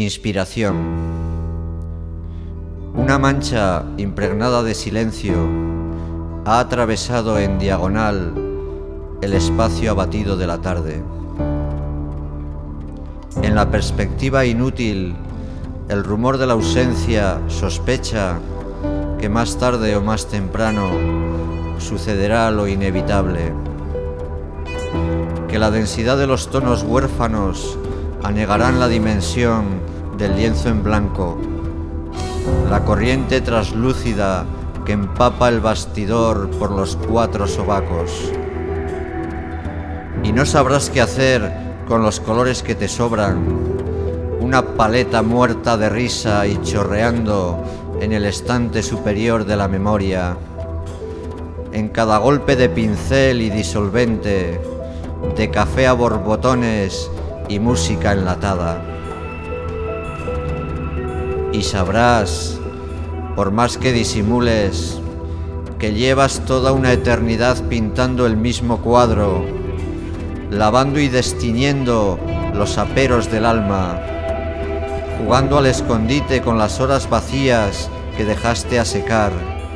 Inspiración. Una mancha impregnada de silencio ha atravesado en diagonal el espacio abatido de la tarde. En la perspectiva inútil, el rumor de la ausencia sospecha que más tarde o más temprano sucederá lo inevitable, que la densidad de los tonos huérfanos anegarán la dimensión del lienzo en blanco, la corriente traslúcida que empapa el bastidor por los 4 sobacos. Y no sabrás qué hacer con los colores que te sobran, una paleta muerta de risa y chorreando en el estante superior de la memoria. En cada golpe de pincel y disolvente, de café a borbotones y música enlatada. Y sabrás, por más que disimules, que llevas toda una eternidad pintando el mismo cuadro, lavando y destiñendo los aperos del alma, jugando al escondite con las horas vacías que dejaste a secar.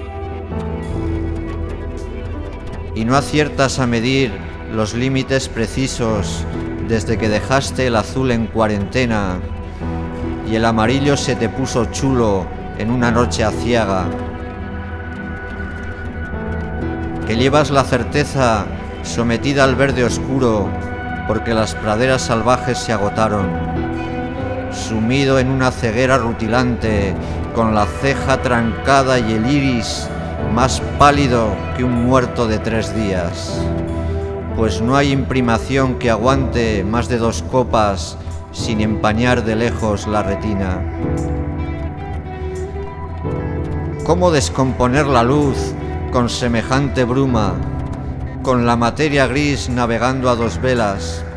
Y no aciertas a medir los límites precisos desde que dejaste el azul en cuarentena y el amarillo se te puso chulo en una noche aciaga. Que llevas la certeza sometida al verde oscuro porque las praderas salvajes se agotaron, sumido en una ceguera rutilante con la ceja trancada y el iris más pálido que un muerto de 3 días. Pues no hay imprimación que aguante más de 2 copas sin empañar de lejos la retina. ¿Cómo descomponer la luz con semejante bruma, con la materia gris navegando a 2 velas?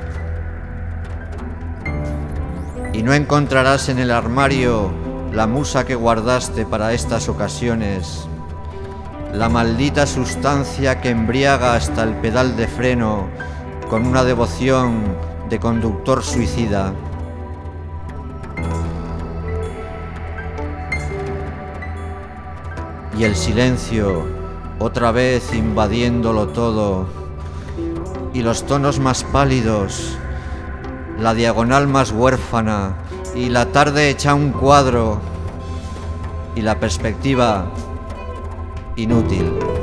Y no encontrarás en el armario la musa que guardaste para estas ocasiones, la maldita sustancia que embriaga hasta el pedal de freno con una devoción de conductor suicida. Y el silencio, otra vez invadiéndolo todo, y los tonos más pálidos, la diagonal más huérfana, y la tarde hecha un cuadro, y la perspectiva inútil.